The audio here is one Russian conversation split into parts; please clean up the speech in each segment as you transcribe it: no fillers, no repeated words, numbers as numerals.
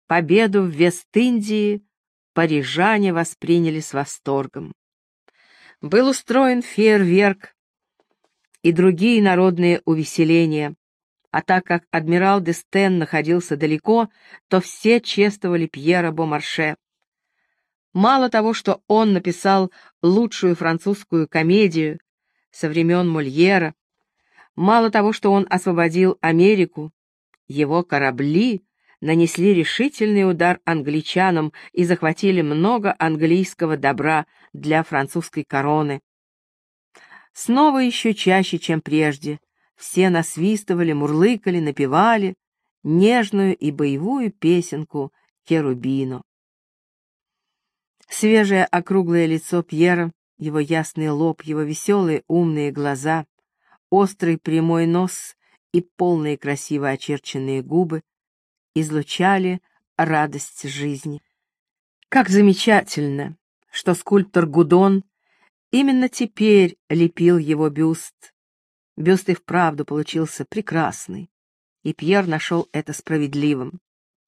Победу в Вест-Индии парижане восприняли с восторгом. Был устроен фейерверк и другие народные увеселения, а так как адмирал Д'Эстен находился далеко, то все чествовали Пьера Бомарше. Мало того, что он написал лучшую французскую комедию со времен Мольера, мало того, что он освободил Америку, его корабли нанесли решительный удар англичанам и захватили много английского добра для французской короны. Снова еще чаще, чем прежде, все насвистывали, мурлыкали, напевали нежную и боевую песенку Керубино. Свежее округлое лицо Пьера, его ясный лоб, его веселые умные глаза, острый прямой нос и полные красиво очерченные губы излучали радость жизни. Как замечательно, что скульптор Гудон именно теперь лепил его бюст. Бюст и вправду получился прекрасный, и Пьер нашел это справедливым.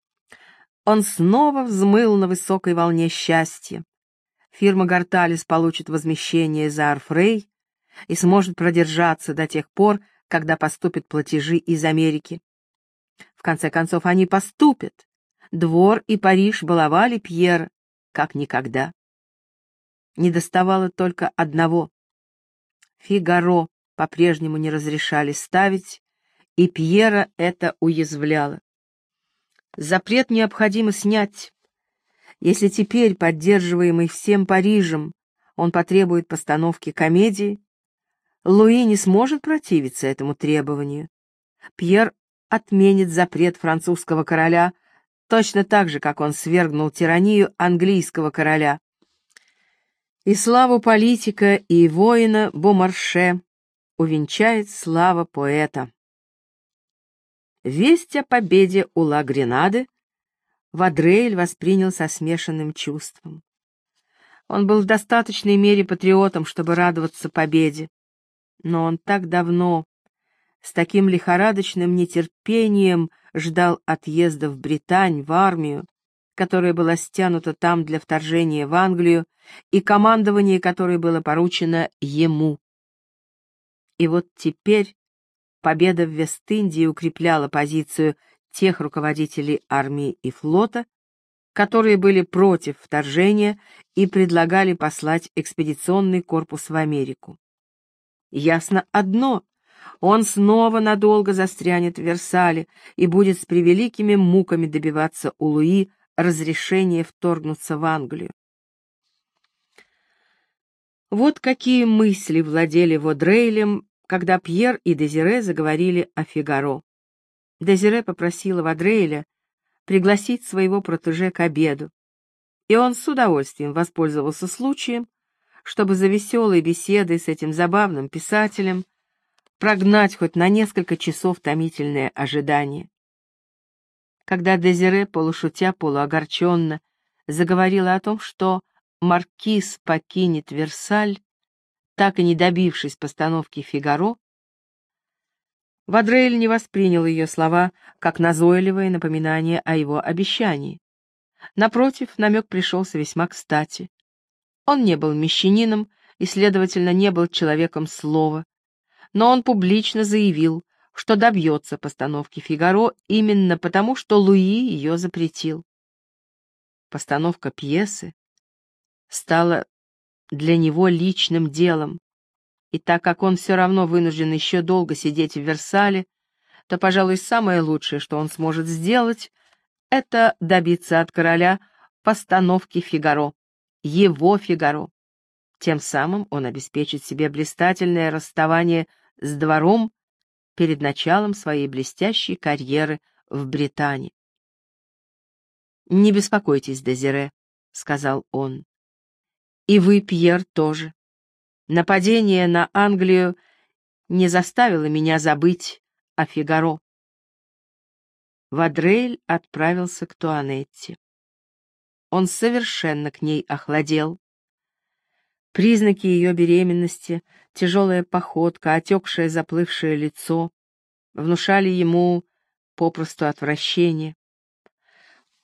Он снова взмыл на высокой волне счастья. Фирма Горталес получит возмещение за Арфрей и сможет продержаться до тех пор, когда поступят платежи из Америки. В конце концов, они поступят. Двор и Париж баловали Пьера, как никогда. Недоставало только одного. «Фигаро» по-прежнему не разрешали ставить, и Пьера это уязвляло. Запрет необходимо снять. Если теперь, поддерживаемый всем Парижем, он потребует постановки комедии, Луи не сможет противиться этому требованию. Пьер отменит запрет французского короля точно так же, как он свергнул тиранию английского короля. И славу политика и воина Бомарше увенчает слава поэта. Весть о победе у Ла-Гренады Вадрейль воспринял со смешанным чувством. Он был в достаточной мере патриотом, чтобы радоваться победе, но он так давно, с таким лихорадочным нетерпением ждал отъезда в Британь, в армию, которая была стянута там для вторжения в Англию, и командование которой было поручено ему. И вот теперь победа в Вест-Индии укрепляла позицию тех руководителей армии и флота, которые были против вторжения и предлагали послать экспедиционный корпус в Америку. Ясно одно — он снова надолго застрянет в Версале и будет с превеликими муками добиваться у Луи разрешения вторгнуться в Англию. Вот какие мысли владели Вадрейлем, когда Пьер и Дезире заговорили о Фигаро. Дезире попросила Вадрейля пригласить своего протеже к обеду, и он с удовольствием воспользовался случаем, чтобы за веселой беседой с этим забавным писателем прогнать хоть на несколько часов томительное ожидание. Когда Дезире, полушутя, полуогорченно, заговорила о том, что маркиз покинет Версаль, так и не добившись постановки «Фигаро», Вадрейль не воспринял ее слова как назойливое напоминание о его обещании. Напротив, намек пришелся весьма кстати. Он не был мещанином и, следовательно, не был человеком слова, но он публично заявил, что добьется постановки «Фигаро» именно потому, что Луи ее запретил. Постановка пьесы стала для него личным делом, и так как он все равно вынужден еще долго сидеть в Версале, то, пожалуй, самое лучшее, что он сможет сделать, это добиться от короля постановки «Фигаро», его «Фигаро». Тем самым он обеспечит себе блистательное расставание с двором перед началом своей блестящей карьеры в Британии. «Не беспокойтесь, Дезире», — сказал он. «И вы, Пьер, тоже. Нападение на Англию не заставило меня забыть о Фигаро». Вадрейль отправился к Туанетте. Он совершенно к ней охладел. Признаки ее беременности, тяжелая походка, отекшее заплывшее лицо внушали ему попросту отвращение.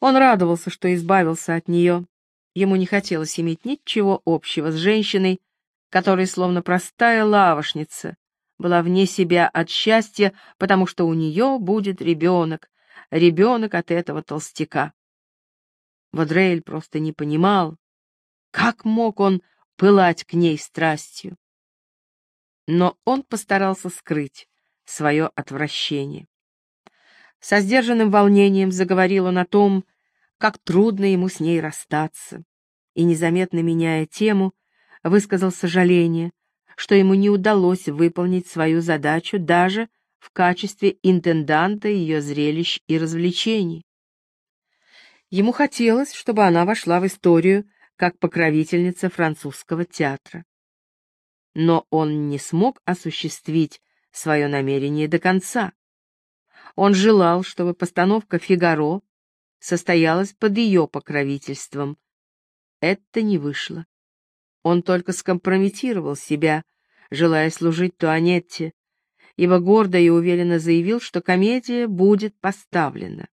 Он радовался, что избавился от нее. Ему не хотелось иметь ничего общего с женщиной, которая, словно простая лавошница, была вне себя от счастья, потому что у нее будет ребенок, ребенок от этого толстяка. Вадрель просто не понимал, как мог он пылать к ней страстью. Но он постарался скрыть свое отвращение. Со сдержанным волнением заговорил он о том, как трудно ему с ней расстаться, и, незаметно меняя тему, высказал сожаление, что ему не удалось выполнить свою задачу даже в качестве интенданта ее зрелищ и развлечений. Ему хотелось, чтобы она вошла в историю как покровительница французского театра. Но он не смог осуществить свое намерение до конца. Он желал, чтобы постановка «Фигаро» состоялась под ее покровительством. Это не вышло. Он только скомпрометировал себя, желая служить Туанетте, ибо гордо и уверенно заявил, что комедия будет поставлена.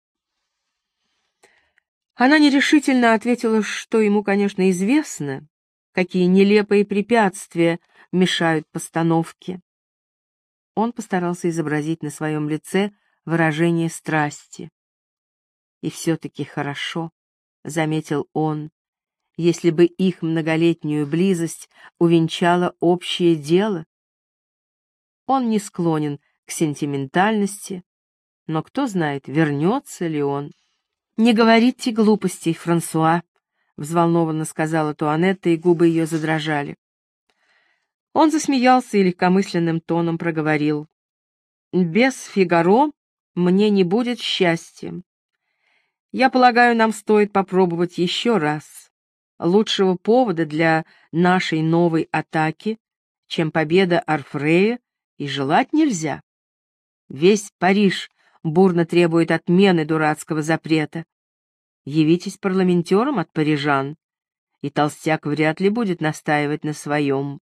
Она нерешительно ответила, что ему, конечно, известно, какие нелепые препятствия мешают постановке. Он постарался изобразить на своем лице выражение страсти. «И все-таки хорошо», — заметил он, — «если бы их многолетнюю близость увенчало общее дело». Он не склонен к сентиментальности, но кто знает, вернется ли он. «Не говорите глупостей, Франсуа», — взволнованно сказала Туанетта, и губы ее задрожали. Он засмеялся и легкомысленным тоном проговорил: «Без Фигаро мне не будет счастья. Я полагаю, нам стоит попробовать еще раз. Лучшего повода для нашей новой атаки, чем победа Орфрея, и желать нельзя. Весь Париж бурно требует отмены дурацкого запрета. Явитесь парламентером от парижан, и толстяк вряд ли будет настаивать на своем».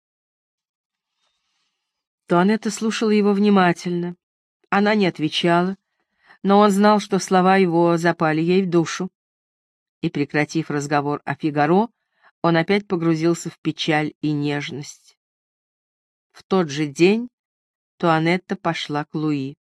Туанетта слушала его внимательно. Она не отвечала, но он знал, что слова его запали ей в душу. И, прекратив разговор о Фигаро, он опять погрузился в печаль и нежность. В тот же день Туанетта пошла к Луи.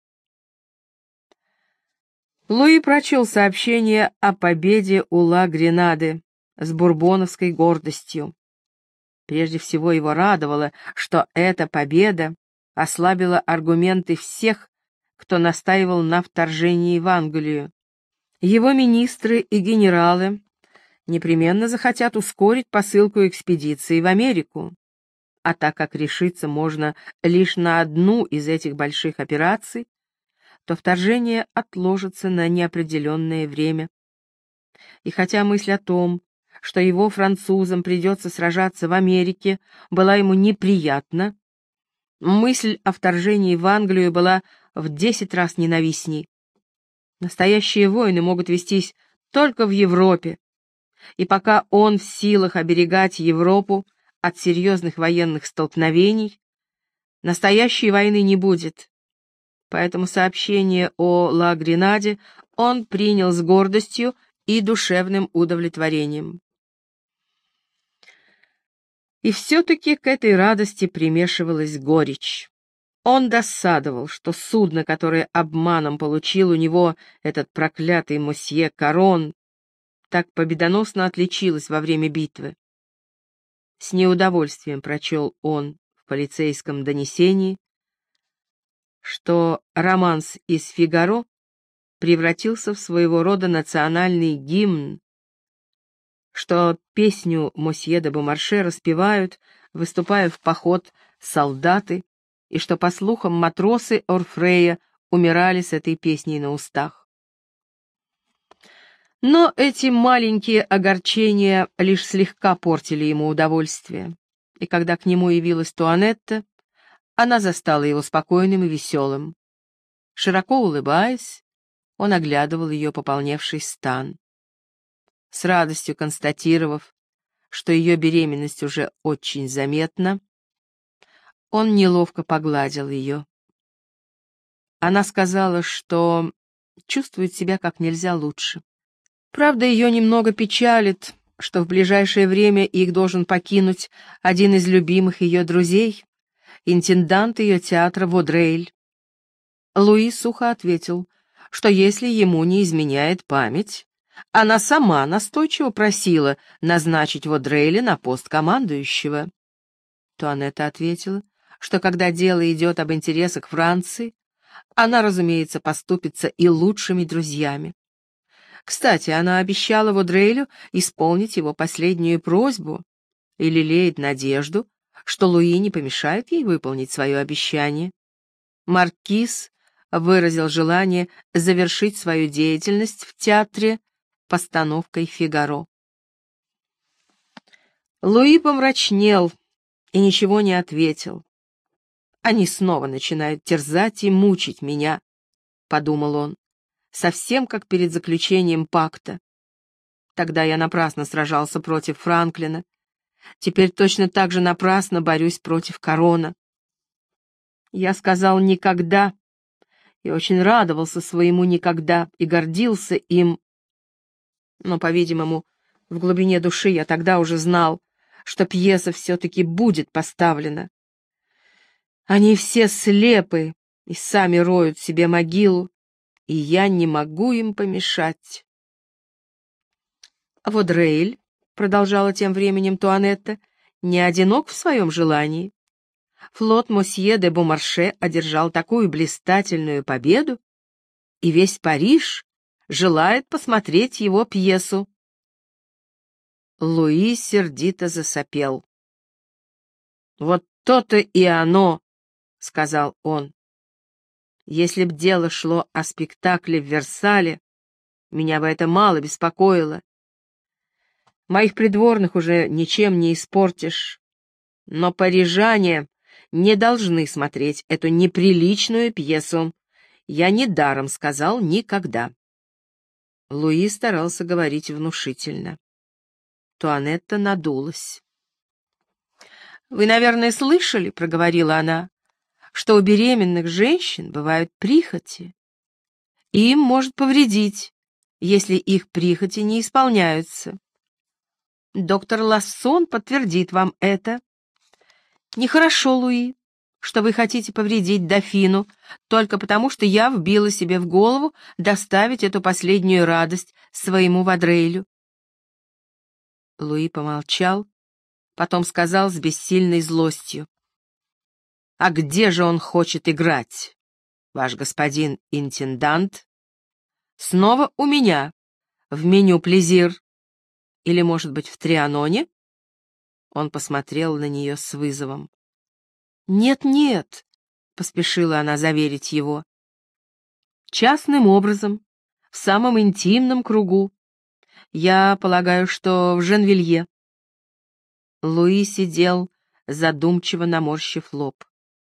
Луи прочел сообщение о победе у Ла-Гренады с бурбоновской гордостью. Прежде всего его радовало, что эта победа ослабила аргументы всех, кто настаивал на вторжении в Англию. Его министры и генералы непременно захотят ускорить посылку экспедиции в Америку. А так как решиться можно лишь на одну из этих больших операций, то вторжение отложится на неопределенное время. И хотя мысль о том, что его, французам, придется сражаться в Америке, была ему неприятна, мысль о вторжении в Англию была в 10 раз ненавистней. Настоящие войны могут вестись только в Европе, и пока он в силах оберегать Европу от серьезных военных столкновений, настоящей войны не будет. Поэтому сообщение о Ла-Гренаде он принял с гордостью и душевным удовлетворением. И все-таки к этой радости примешивалась горечь. Он досадовал, что судно, которое обманом получил у него этот проклятый мосье Карон, так победоносно отличилось во время битвы. С неудовольствием прочел он в полицейском донесении, что романс из «Фигаро» превратился в своего рода национальный гимн, что песню мосье де Бомарше распевают, выступая в поход, солдаты, и что, по слухам, матросы Орфрея умирали с этой песней на устах. Но эти маленькие огорчения лишь слегка портили ему удовольствие, и когда к нему явилась Туанетта, она застала его спокойным и веселым. Широко улыбаясь, он оглядывал ее пополневший стан. С радостью констатировав, что ее беременность уже очень заметна, он неловко погладил ее. Она сказала, что чувствует себя как нельзя лучше, Правда, ее немного печалит, что в ближайшее время их должен покинуть один из любимых ее друзей, интендант ее театра Водрейль. Луи сухо ответил, что если ему не изменяет память, она сама настойчиво просила назначить Водрейля на пост командующего. Туанетта ответила, что когда дело идет об интересах Франции, она, разумеется, поступится и лучшими друзьями. Кстати, она обещала Водрейлю исполнить его последнюю просьбу и лелеет надежду, что Луи не помешает ей выполнить свое обещание. Маркиз выразил желание завершить свою деятельность в театре постановкой «Фигаро». Луи помрачнел и ничего не ответил. «Они снова начинают терзать и мучить меня», — подумал он, совсем как перед заключением пакта. Тогда я напрасно сражался против Франклина, теперь точно так же напрасно борюсь против Корона. Я сказал «никогда», и очень радовался своему «никогда» и гордился им. Но, по-видимому, в глубине души я тогда уже знал, что пьеса все-таки будет поставлена. Они все слепы и сами роют себе могилу, и я не могу им помешать. Водрейль, продолжала тем временем Туанетта, не одинок в своем желании. Флот мосье де Бомарше одержал такую блистательную победу, и весь Париж желает посмотреть его пьесу. Луи сердито засопел. «Вот то-то и оно», — сказал он. «Если б дело шло о спектакле в Версале, меня бы это мало беспокоило. Моих придворных уже ничем не испортишь, но парижане не должны смотреть эту неприличную пьесу. Я недаром сказал «никогда». Луи старался говорить внушительно. Туанетта надулась. «Вы, наверное, слышали, — проговорила она, — что у беременных женщин бывают прихоти. Им может повредить, если их прихоти не исполняются. Доктор Лассон подтвердит вам это. Нехорошо, Луи, что вы хотите повредить дофину только потому, что я вбила себе в голову доставить эту последнюю радость своему Водрейлю». Луи помолчал, потом сказал с бессильной злостью: «А где же он хочет играть, ваш господин интендант? Снова у меня, в меню «Плезир», или, может быть, в «Трианоне»?» Он посмотрел на нее с вызовом. «Нет-нет», — поспешила она заверить его. «Частным образом, в самом интимном кругу. Я полагаю, что в Женвилье». Луи сидел, задумчиво наморщив лоб.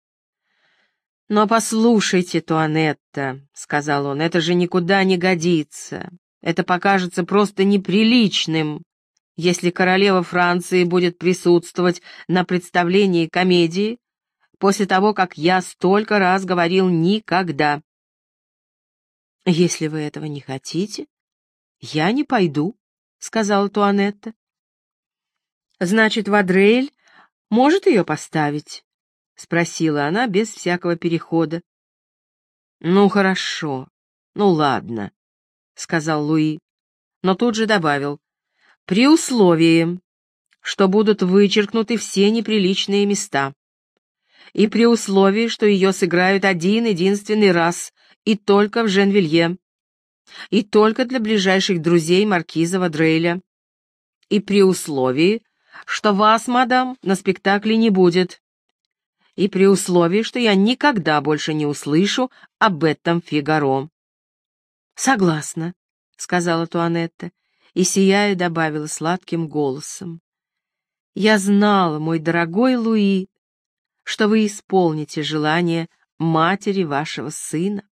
«Но послушайте, Туанетта», — сказал он, — «это же никуда не годится. Это покажется просто неприличным, если королева Франции будет присутствовать на представлении комедии после того, как я столько раз говорил «никогда». «Если вы этого не хотите, я не пойду», — сказала Туанетта. «Значит, Водрейль может ее поставить?» — спросила она без всякого перехода. «Ну, хорошо, ну ладно», — сказал Луи, но тут же добавил: «при условии, что будут вычеркнуты все неприличные места, и при условии, что ее сыграют один-единственный раз, и только в Женвилье, и только для ближайших друзей маркиза Водрейля, и при условии, что вас, мадам, на спектакле не будет, и при условии, что я никогда больше не услышу об этом Фигаро». «Согласна», — сказала Туанетта, и, сияя, добавила сладким голосом: «Я знала, мой дорогой Луи, что вы исполните желание матери вашего сына».